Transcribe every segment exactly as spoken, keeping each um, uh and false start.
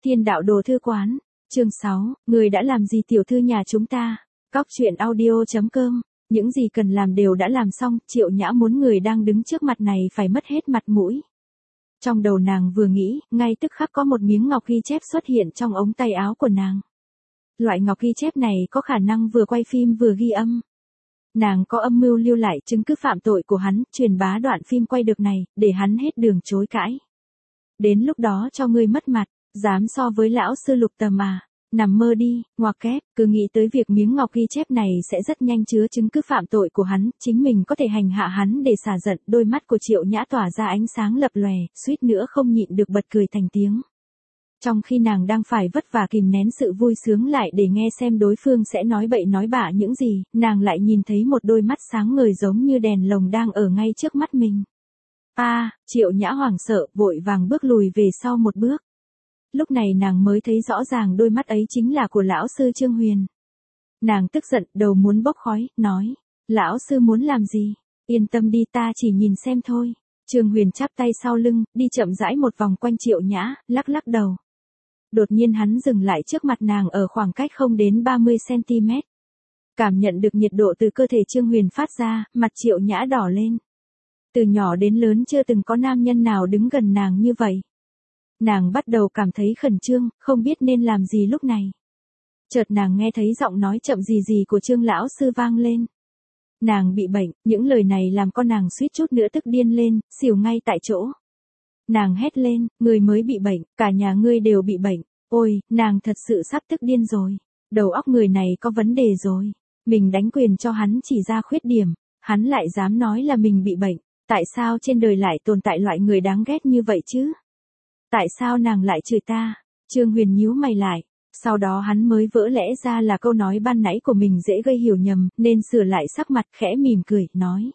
Thiên đạo đồ thư quán, chương sáu, người đã làm gì tiểu thư nhà chúng ta? Cóc truyện audio chấm com, những gì cần làm đều đã làm xong, Triệu Nhã muốn người đang đứng trước mặt này phải mất hết mặt mũi. Trong đầu nàng vừa nghĩ, ngay tức khắc có một miếng ngọc ghi chép xuất hiện trong ống tay áo của nàng. Loại ngọc ghi chép này có khả năng vừa quay phim vừa ghi âm. Nàng có âm mưu lưu lại chứng cứ phạm tội của hắn, truyền bá đoạn phim quay được này, để hắn hết đường chối cãi. Đến lúc đó cho ngươi mất mặt, dám so với lão sư Lục Tầm à, nằm mơ đi, ngoặc kép, cứ nghĩ tới việc miếng ngọc ghi chép này sẽ rất nhanh chứa chứng cứ phạm tội của hắn, chính mình có thể hành hạ hắn để xả giận, đôi mắt của Triệu Nhã tỏa ra ánh sáng lập lòe, suýt nữa không nhịn được bật cười thành tiếng. Trong khi nàng đang phải vất vả kìm nén sự vui sướng lại để nghe xem đối phương sẽ nói bậy nói bạ những gì, nàng lại nhìn thấy một đôi mắt sáng ngời giống như đèn lồng đang ở ngay trước mắt mình. A, à, Triệu Nhã hoảng sợ, vội vàng bước lùi về sau một bước. Lúc này nàng mới thấy rõ ràng đôi mắt ấy chính là của lão sư Trương Huyền. Nàng tức giận, đầu muốn bốc khói, nói, lão sư muốn làm gì? Yên tâm đi, ta chỉ nhìn xem thôi. Trương Huyền chắp tay sau lưng, đi chậm rãi một vòng quanh Triệu Nhã, lắc lắc đầu. Đột nhiên hắn dừng lại trước mặt nàng ở khoảng cách không đến ba mươi xăng-ti-mét. Cảm nhận được nhiệt độ từ cơ thể Trương Huyền phát ra, mặt Triệu Nhã đỏ lên. Từ nhỏ đến lớn chưa từng có nam nhân nào đứng gần nàng như vậy. Nàng bắt đầu cảm thấy khẩn trương, không biết nên làm gì lúc này. Chợt nàng nghe thấy giọng nói chậm gì gì của Trương lão sư vang lên. Nàng bị bệnh, những lời này làm con nàng suýt chút nữa tức điên lên, xỉu ngay tại chỗ. Nàng hét lên, người mới bị bệnh, cả nhà ngươi đều bị bệnh. Ôi, nàng thật sự sắp tức điên rồi. Đầu óc người này có vấn đề rồi. Mình đánh quyền cho hắn chỉ ra khuyết điểm, hắn lại dám nói là mình bị bệnh. Tại sao trên đời lại tồn tại loại người đáng ghét như vậy chứ? Tại sao nàng lại chửi ta? Trương Huyền nhíu mày lại. Sau đó hắn mới vỡ lẽ ra là câu nói ban nãy của mình dễ gây hiểu nhầm, nên sửa lại sắc mặt khẽ mỉm cười, nói.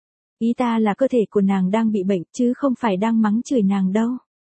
Ý ta là cơ thể của nàng đang bị bệnh, chứ không phải đang mắng chửi nàng đâu.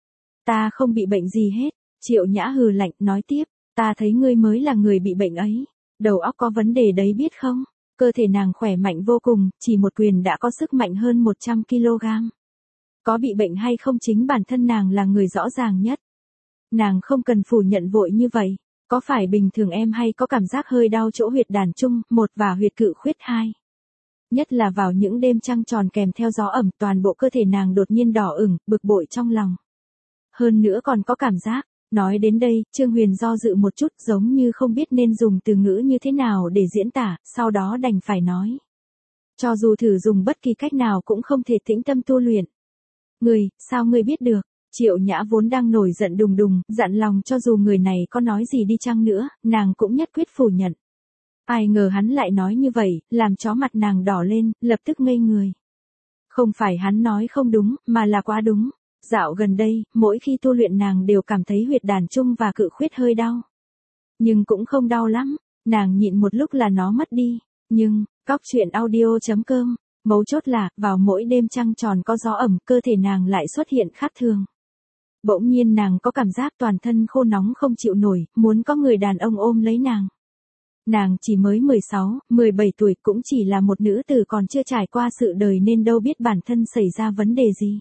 Ta không bị bệnh gì hết. Triệu Nhã hừ lạnh, nói tiếp. Ta thấy ngươi mới là người bị bệnh ấy. Đầu óc có vấn đề đấy biết không? Cơ thể nàng khỏe mạnh vô cùng, chỉ một quyền đã có sức mạnh hơn một trăm ki lô gam. Có bị bệnh hay không chính bản thân nàng là người rõ ràng nhất. Nàng không cần phủ nhận vội như vậy. Có phải bình thường em hay có cảm giác hơi đau chỗ huyệt đàn trung, một và huyệt cự khuyết hai. Nhất là vào những đêm trăng tròn kèm theo gió ẩm, toàn bộ cơ thể nàng đột nhiên đỏ ửng, bực bội trong lòng. Hơn nữa còn có cảm giác. Nói đến đây, Trương Huyền do dự một chút, giống như không biết nên dùng từ ngữ như thế nào để diễn tả, sau đó đành phải nói. Cho dù thử dùng bất kỳ cách nào cũng không thể tĩnh tâm tu luyện. Người, sao ngươi biết được? Triệu Nhã vốn đang nổi giận đùng đùng, dặn lòng cho dù người này có nói gì đi chăng nữa, nàng cũng nhất quyết phủ nhận. Ai ngờ hắn lại nói như vậy, làm chó mặt nàng đỏ lên, lập tức ngây người. Không phải hắn nói không đúng, mà là quá đúng. Dạo gần đây, mỗi khi tu luyện nàng đều cảm thấy huyệt đàn trung và cự khuyết hơi đau. Nhưng cũng không đau lắm, nàng nhịn một lúc là nó mất đi. Nhưng, cóc truyện audio chấm com, mấu chốt là, vào mỗi đêm trăng tròn có gió ẩm, cơ thể nàng lại xuất hiện khác thường. Bỗng nhiên nàng có cảm giác toàn thân khô nóng không chịu nổi, muốn có người đàn ông ôm lấy nàng. Nàng chỉ mới mười sáu, mười bảy tuổi, cũng chỉ là một nữ tử còn chưa trải qua sự đời nên đâu biết bản thân xảy ra vấn đề gì.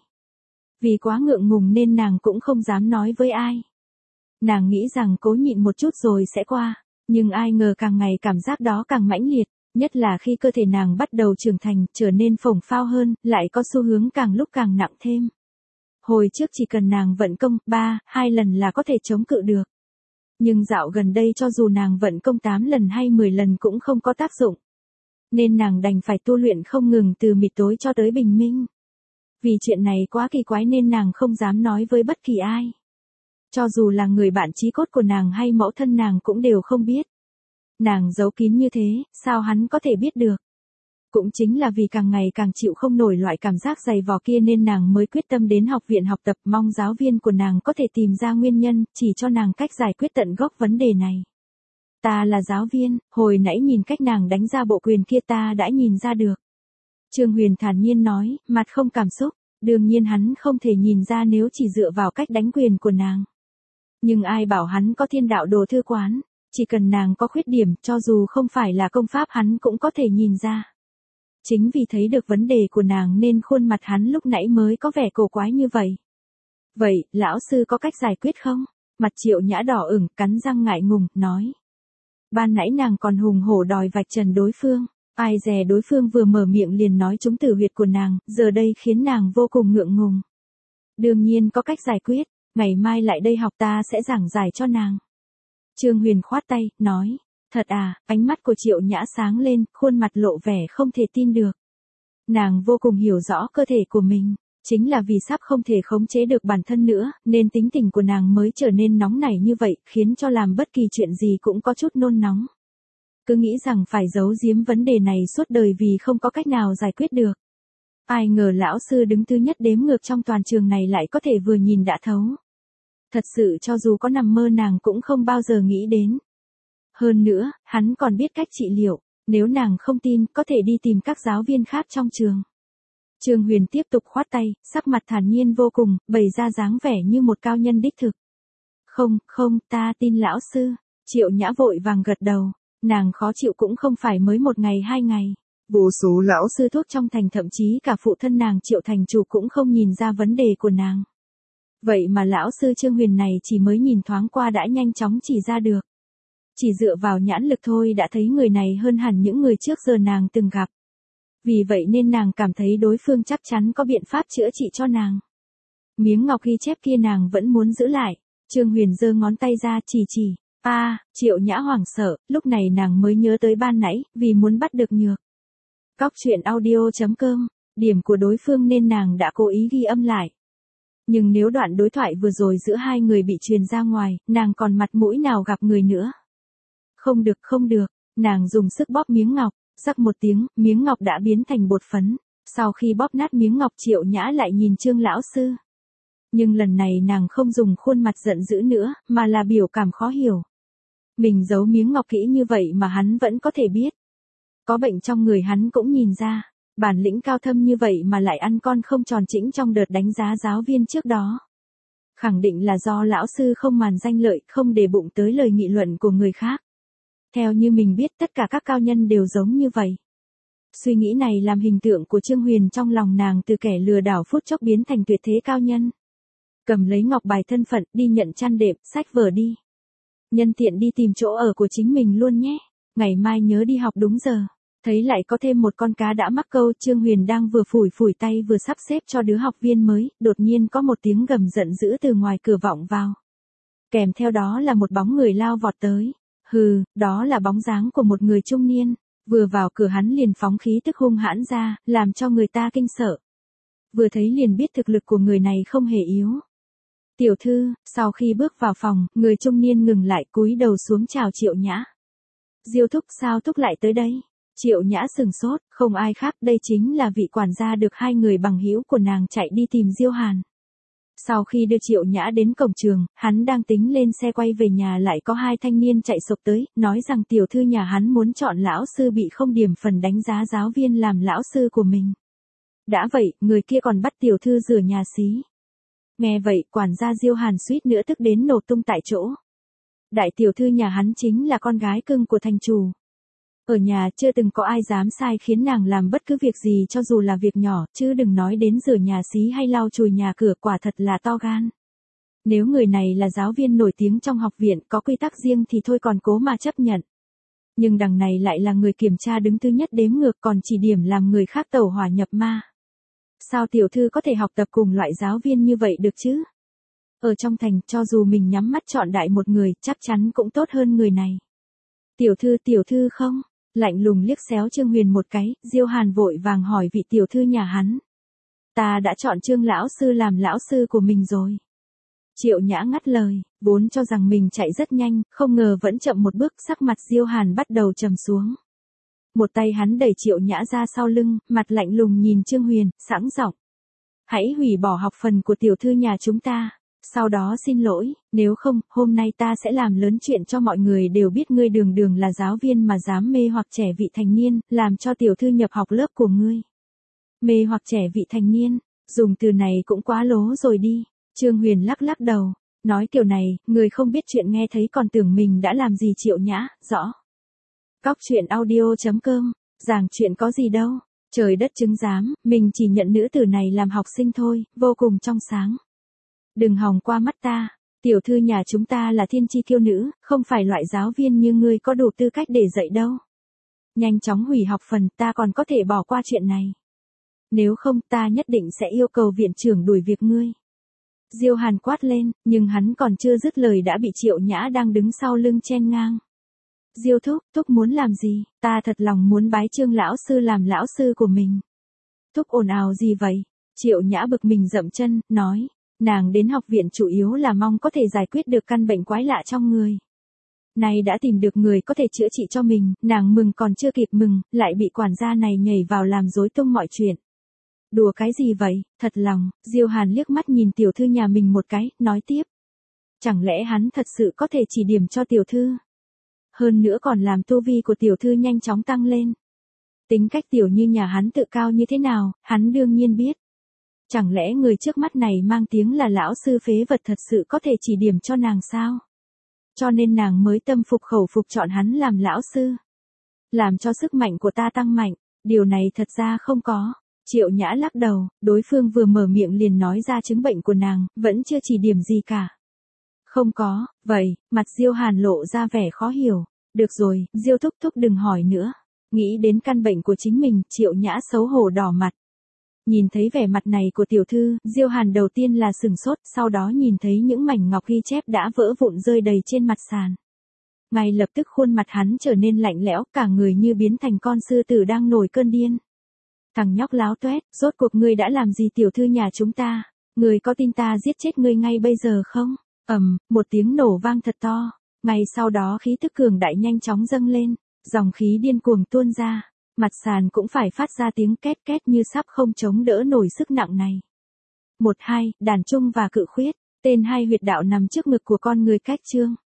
Vì quá ngượng ngùng nên nàng cũng không dám nói với ai. Nàng nghĩ rằng cố nhịn một chút rồi sẽ qua, nhưng ai ngờ càng ngày cảm giác đó càng mãnh liệt, nhất là khi cơ thể nàng bắt đầu trưởng thành, trở nên phồng phao hơn, lại có xu hướng càng lúc càng nặng thêm. Hồi trước chỉ cần nàng vận công ba, hai lần là có thể chống cự được. Nhưng dạo gần đây cho dù nàng vận công tám lần hay mười lần cũng không có tác dụng. Nên nàng đành phải tu luyện không ngừng từ mịt tối cho tới bình minh. Vì chuyện này quá kỳ quái nên nàng không dám nói với bất kỳ ai. Cho dù là người bạn chí cốt của nàng hay mẫu thân nàng cũng đều không biết. Nàng giấu kín như thế, sao hắn có thể biết được? Cũng chính là vì càng ngày càng chịu không nổi loại cảm giác dày vò kia nên nàng mới quyết tâm đến học viện học tập, mong giáo viên của nàng có thể tìm ra nguyên nhân, chỉ cho nàng cách giải quyết tận gốc vấn đề này. Ta là giáo viên, hồi nãy nhìn cách nàng đánh ra bộ quyền kia ta đã nhìn ra được. Trương Huyền thản nhiên nói, mặt không cảm xúc, đương nhiên hắn không thể nhìn ra nếu chỉ dựa vào cách đánh quyền của nàng. Nhưng ai bảo hắn có thiên đạo đồ thư quán, chỉ cần nàng có khuyết điểm, cho dù không phải là công pháp hắn cũng có thể nhìn ra. Chính vì thấy được vấn đề của nàng nên khuôn mặt hắn lúc nãy mới có vẻ cổ quái như vậy. Vậy, lão sư có cách giải quyết không? Mặt Triệu Nhã đỏ ửng, cắn răng ngại ngùng, nói. Ban nãy nàng còn hùng hổ đòi vạch trần đối phương. Ai dè đối phương vừa mở miệng liền nói trúng tử huyệt của nàng, giờ đây khiến nàng vô cùng ngượng ngùng. Đương nhiên có cách giải quyết, ngày mai lại đây học ta sẽ giảng giải cho nàng. Trương Huyền khoát tay, nói. Thật à, ánh mắt của Triệu Nhã sáng lên, khuôn mặt lộ vẻ không thể tin được. Nàng vô cùng hiểu rõ cơ thể của mình. Chính là vì sắp không thể khống chế được bản thân nữa, nên tính tình của nàng mới trở nên nóng nảy như vậy, khiến cho làm bất kỳ chuyện gì cũng có chút nôn nóng. Cứ nghĩ rằng phải giấu giếm vấn đề này suốt đời vì không có cách nào giải quyết được. Ai ngờ lão sư đứng thứ nhất đếm ngược trong toàn trường này lại có thể vừa nhìn đã thấu. Thật sự cho dù có nằm mơ nàng cũng không bao giờ nghĩ đến. Hơn nữa, hắn còn biết cách trị liệu, nếu nàng không tin có thể đi tìm các giáo viên khác trong trường. Trương Huyền tiếp tục khoát tay, sắc mặt thản nhiên vô cùng, bày ra dáng vẻ như một cao nhân đích thực. Không, không, ta tin lão sư. Triệu Nhã vội vàng gật đầu. Nàng khó chịu cũng không phải mới một ngày hai ngày. Vô số lão sư thuốc trong thành thậm chí cả phụ thân nàng Triệu thành chủ cũng không nhìn ra vấn đề của nàng. Vậy mà lão sư Trương Huyền này chỉ mới nhìn thoáng qua đã nhanh chóng chỉ ra được. Chỉ dựa vào nhãn lực thôi đã thấy người này hơn hẳn những người trước giờ nàng từng gặp. Vì vậy nên nàng cảm thấy đối phương chắc chắn có biện pháp chữa trị cho nàng. Miếng ngọc ghi chép kia nàng vẫn muốn giữ lại. Trương Huyền giơ ngón tay ra chỉ chỉ. A, à, Triệu Nhã hoảng sợ, lúc này nàng mới nhớ tới ban nãy, vì muốn bắt được nhược. Cóc truyện audio chấm com, điểm của đối phương nên nàng đã cố ý ghi âm lại. Nhưng nếu đoạn đối thoại vừa rồi giữa hai người bị truyền ra ngoài, nàng còn mặt mũi nào gặp người nữa. Không được không được, nàng dùng sức bóp miếng ngọc. Rắc một tiếng, miếng ngọc đã biến thành bột phấn. Sau khi bóp nát miếng ngọc Triệu Nhã lại nhìn Trương lão sư. Nhưng lần này nàng không dùng khuôn mặt giận dữ nữa, mà là biểu cảm khó hiểu. Mình giấu miếng ngọc kỹ như vậy mà hắn vẫn có thể biết. Có bệnh trong người hắn cũng nhìn ra. Bản lĩnh cao thâm như vậy mà lại ăn con không tròn chỉnh trong đợt đánh giá giáo viên trước đó. Khẳng định là do lão sư không màn danh lợi, không để bụng tới lời nghị luận của người khác. Theo như mình biết tất cả các cao nhân đều giống như vậy. Suy nghĩ này làm hình tượng của Trương Huyền trong lòng nàng từ kẻ lừa đảo phút chốc biến thành tuyệt thế cao nhân. Cầm lấy ngọc bài thân phận, đi nhận chăn đệm, sách vở đi. Nhân tiện đi tìm chỗ ở của chính mình luôn nhé. Ngày mai nhớ đi học đúng giờ. Thấy lại có thêm một con cá đã mắc câu, Trương Huyền đang vừa phủi phủi tay vừa sắp xếp cho đứa học viên mới, đột nhiên có một tiếng gầm giận dữ từ ngoài cửa vọng vào. Kèm theo đó là một bóng người lao vọt tới. Hừ, đó là bóng dáng của một người trung niên. Vừa vào cửa hắn liền phóng khí tức hung hãn ra, làm cho người ta kinh sợ. Vừa thấy liền biết thực lực của người này không hề yếu. Tiểu thư, sau khi bước vào phòng, người trung niên ngừng lại cúi đầu xuống chào Triệu Nhã. Diêu thúc sao thúc lại tới đây? Triệu Nhã sừng sốt, không ai khác đây chính là vị quản gia được hai người bằng hữu của nàng chạy đi tìm Diêu Hàn. Sau khi đưa Triệu Nhã đến cổng trường, hắn đang tính lên xe quay về nhà lại có hai thanh niên chạy sộc tới, nói rằng tiểu thư nhà hắn muốn chọn lão sư bị không điểm phần đánh giá giáo viên làm lão sư của mình. Đã vậy, người kia còn bắt tiểu thư rửa nhà xí. Nghe vậy, quản gia Diêu Hàn suýt nữa tức đến nổ tung tại chỗ. Đại tiểu thư nhà hắn chính là con gái cưng của thành chủ. Ở nhà chưa từng có ai dám sai khiến nàng làm bất cứ việc gì cho dù là việc nhỏ, chứ đừng nói đến rửa nhà xí hay lau chùi nhà cửa, quả thật là to gan. Nếu người này là giáo viên nổi tiếng trong học viện có quy tắc riêng thì thôi còn cố mà chấp nhận. Nhưng đằng này lại là người kiểm tra đứng thứ nhất đếm ngược còn chỉ điểm làm người khác tẩu hỏa nhập ma. Sao tiểu thư có thể học tập cùng loại giáo viên như vậy được chứ? Ở trong thành, cho dù mình nhắm mắt chọn đại một người, chắc chắn cũng tốt hơn người này. Tiểu thư tiểu thư không? Lạnh lùng liếc xéo Trương Huyền một cái, Diêu Hàn vội vàng hỏi vị tiểu thư nhà hắn. Ta đã chọn Trương lão sư làm lão sư của mình rồi. Triệu Nhã ngắt lời, vốn cho rằng mình chạy rất nhanh, không ngờ vẫn chậm một bước, sắc mặt Diêu Hàn bắt đầu trầm xuống. Một tay hắn đẩy Triệu Nhã ra sau lưng, mặt lạnh lùng nhìn Trương Huyền, sẵn giọng. Hãy hủy bỏ học phần của tiểu thư nhà chúng ta. Sau đó xin lỗi, nếu không, hôm nay ta sẽ làm lớn chuyện cho mọi người đều biết ngươi đường đường là giáo viên mà dám mê hoặc trẻ vị thành niên, làm cho tiểu thư nhập học lớp của ngươi. Mê hoặc trẻ vị thành niên, dùng từ này cũng quá lố rồi đi. Trương Huyền lắc lắc đầu, nói kiểu này, người không biết chuyện nghe thấy còn tưởng mình đã làm gì. Triệu Nhã, rõ. Cóc truyện audio chấm com, giảng chuyện có gì đâu, trời đất chứng giám, mình chỉ nhận nữ tử này làm học sinh thôi, vô cùng trong sáng. Đừng hòng qua mắt ta. Tiểu thư nhà chúng ta là thiên chi kiêu nữ, không phải loại giáo viên như ngươi có đủ tư cách để dạy đâu. Nhanh chóng hủy học phần, ta còn có thể bỏ qua chuyện này. Nếu không ta nhất định sẽ yêu cầu viện trưởng đuổi việc ngươi. Diêu Hàn quát lên, nhưng hắn còn chưa dứt lời đã bị Triệu Nhã đang đứng sau lưng chen ngang. Diêu thúc, thúc muốn làm gì, ta thật lòng muốn bái Trương lão sư làm lão sư của mình. Thúc ồn ào gì vậy? Triệu Nhã bực mình dậm chân, nói, nàng đến học viện chủ yếu là mong có thể giải quyết được căn bệnh quái lạ trong người. Nay đã tìm được người có thể chữa trị cho mình, nàng mừng còn chưa kịp mừng, lại bị quản gia này nhảy vào làm rối tung mọi chuyện. Đùa cái gì vậy, thật lòng, Diêu Hàn liếc mắt nhìn tiểu thư nhà mình một cái, nói tiếp. Chẳng lẽ hắn thật sự có thể chỉ điểm cho tiểu thư? Hơn nữa còn làm tu vi của tiểu thư nhanh chóng tăng lên. Tính cách tiểu như nhà hắn tự cao như thế nào, hắn đương nhiên biết. Chẳng lẽ người trước mắt này mang tiếng là lão sư phế vật thật sự có thể chỉ điểm cho nàng sao? Cho nên nàng mới tâm phục khẩu phục chọn hắn làm lão sư. Làm cho sức mạnh của ta tăng mạnh, điều này thật ra không có. Triệu Nhã lắc đầu, đối phương vừa mở miệng liền nói ra chứng bệnh của nàng, vẫn chưa chỉ điểm gì cả. Không có, vậy, mặt Diêu Hàn lộ ra vẻ khó hiểu. Được rồi, Diêu thúc thúc đừng hỏi nữa. Nghĩ đến căn bệnh của chính mình, Triệu Nhã xấu hổ đỏ mặt. Nhìn thấy vẻ mặt này của tiểu thư, Diêu Hàn đầu tiên là sừng sốt, sau đó nhìn thấy những mảnh ngọc ghi chép đã vỡ vụn rơi đầy trên mặt sàn. Ngay lập tức khuôn mặt hắn trở nên lạnh lẽo, cả người như biến thành con sư tử đang nổi cơn điên. Thằng nhóc láo toét, rốt cuộc ngươi đã làm gì tiểu thư nhà chúng ta? Ngươi có tin ta giết chết ngươi ngay bây giờ không? Ầm, một tiếng nổ vang thật to. Ngay sau đó khí tức cường đại nhanh chóng dâng lên, dòng khí điên cuồng tuôn ra, mặt sàn cũng phải phát ra tiếng két két như sắp không chống đỡ nổi sức nặng này. Một hai, đàn trung và cự khuyết, tên hai huyệt đạo nằm trước ngực của con người cách trương.